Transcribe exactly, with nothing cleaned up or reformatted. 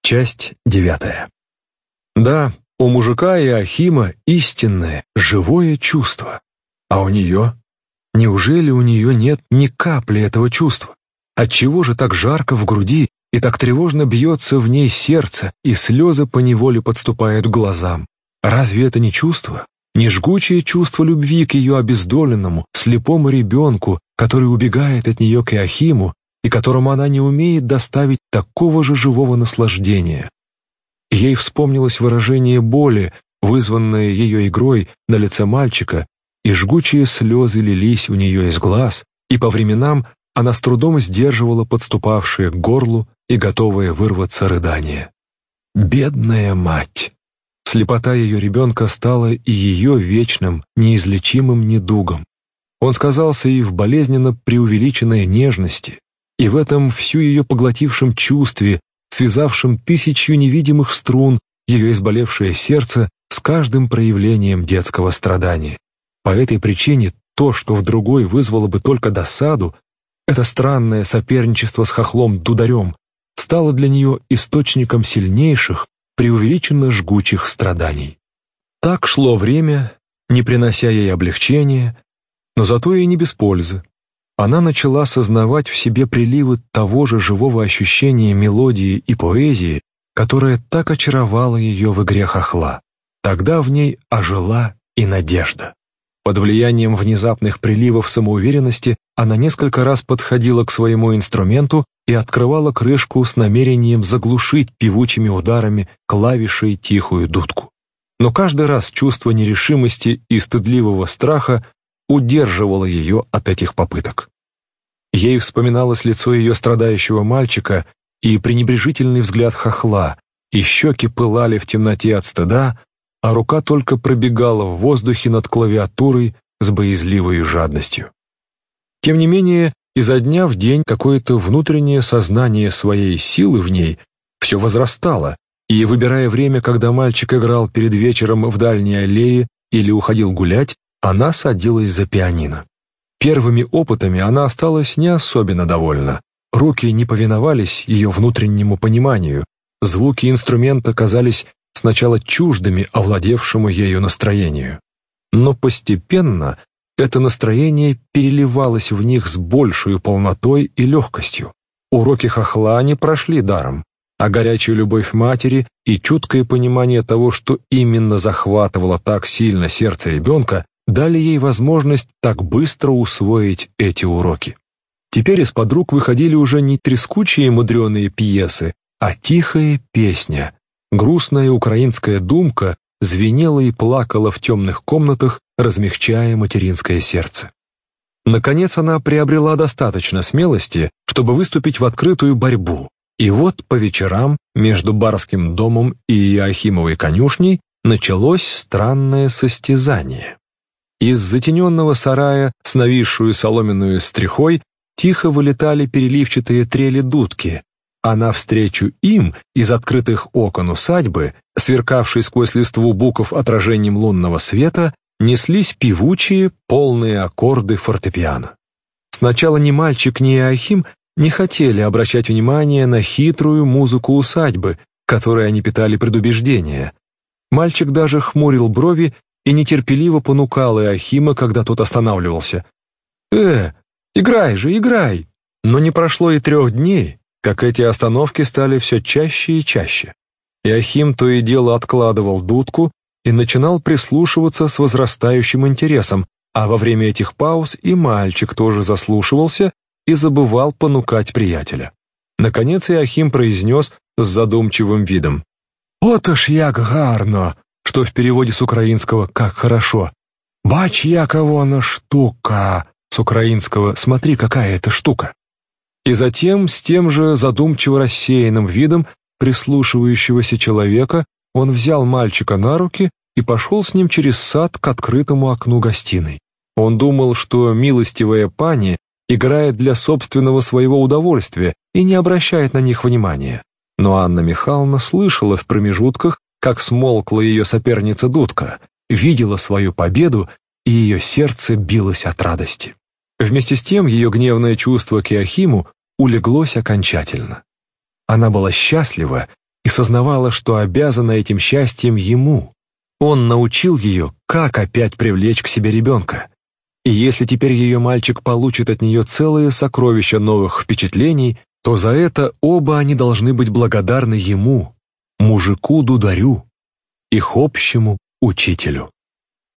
Часть девятая. Да, у мужика Иоахима истинное, живое чувство. А у нее? Неужели у нее нет ни капли этого чувства? Отчего же так жарко в груди и так тревожно бьется в ней сердце, и слезы поневоле подступают к глазам? Разве это не чувство? Не жгучее чувство любви к ее обездоленному, слепому ребенку, который убегает от нее к Иоахиму, и которому она не умеет доставить такого же живого наслаждения. Ей вспомнилось выражение боли, вызванное ее игрой на лице мальчика, и жгучие слезы лились у нее из глаз, и по временам она с трудом сдерживала подступавшие к горлу и готовые вырваться рыдания. Бедная мать! Слепота ее ребенка стала и ее вечным, неизлечимым недугом. Он сказался и в болезненно преувеличенной нежности, и в этом всю ее поглотившем чувстве, связавшем тысячью невидимых струн ее изболевшее сердце с каждым проявлением детского страдания. По этой причине то, что в другой вызвало бы только досаду, это странное соперничество с хохлом Дударем, стало для нее источником сильнейших, преувеличенно жгучих страданий. Так шло время, не принося ей облегчения, но зато и не без пользы. Она начала сознавать в себе приливы того же живого ощущения мелодии и поэзии, которое так очаровало ее в игре хохла. Тогда в ней ожила и надежда. Под влиянием внезапных приливов самоуверенности она несколько раз подходила к своему инструменту и открывала крышку с намерением заглушить певучими ударами клавишей тихую дудку. Но каждый раз чувство нерешимости и стыдливого страха удерживало ее от этих попыток. Ей вспоминалось лицо ее страдающего мальчика и пренебрежительный взгляд хохла, и щеки пылали в темноте от стыда, а рука только пробегала в воздухе над клавиатурой с боязливой жадностью. Тем не менее, изо дня в день какое-то внутреннее сознание своей силы в ней все возрастало, и, выбирая время, когда мальчик играл перед вечером в дальней аллее или уходил гулять, она садилась за пианино. Первыми опытами она осталась не особенно довольна. Руки не повиновались ее внутреннему пониманию, звуки инструмента казались сначала чуждыми овладевшему ею настроению. Но постепенно это настроение переливалось в них с большей полнотой и легкостью. Уроки хохла не прошли даром, а горячая любовь матери и чуткое понимание того, что именно захватывало так сильно сердце ребенка, дали ей возможность так быстро усвоить эти уроки. Теперь из-под рук выходили уже не трескучие мудреные пьесы, а тихая песня. Грустная украинская думка звенела и плакала в темных комнатах, размягчая материнское сердце. Наконец она приобрела достаточно смелости, чтобы выступить в открытую борьбу. И вот по вечерам между барским домом и Иоахимовой конюшней началось странное состязание. Из затененного сарая с нависшую соломенную стрехой тихо вылетали переливчатые трели дудки, а навстречу им из открытых окон усадьбы, сверкавшей сквозь листву буков отражением лунного света, неслись певучие, полные аккорды фортепиано. Сначала ни мальчик, ни Иоахим не хотели обращать внимание на хитрую музыку усадьбы, которой они питали предубеждение. Мальчик даже хмурил брови и нетерпеливо понукал Иоахима, когда тот останавливался. «Э, играй же, играй!» Но не прошло и трех дней, как эти остановки стали все чаще и чаще. Иоахим то и дело откладывал дудку и начинал прислушиваться с возрастающим интересом, а во время этих пауз и мальчик тоже заслушивался и забывал понукать приятеля. Наконец Иоахим произнес с задумчивым видом: «Ото ж як гарно!» что в переводе с украинского «как хорошо». «Бач, яка вона штука!» с украинского «смотри, какая это штука!» И затем, с тем же задумчиво рассеянным видом прислушивающегося человека, он взял мальчика на руки и пошел с ним через сад к открытому окну гостиной. Он думал, что милостивая пани играет для собственного своего удовольствия и не обращает на них внимания. Но Анна Михайловна слышала в промежутках, как смолкла ее соперница дудка, видела свою победу, и ее сердце билось от радости. Вместе с тем ее гневное чувство к Иоахиму улеглось окончательно. Она была счастлива и сознавала, что обязана этим счастьем ему. Он научил ее, как опять привлечь к себе ребенка. И если теперь ее мальчик получит от нее целые сокровища новых впечатлений, то за это оба они должны быть благодарны ему, мужику-дударю, их общему учителю.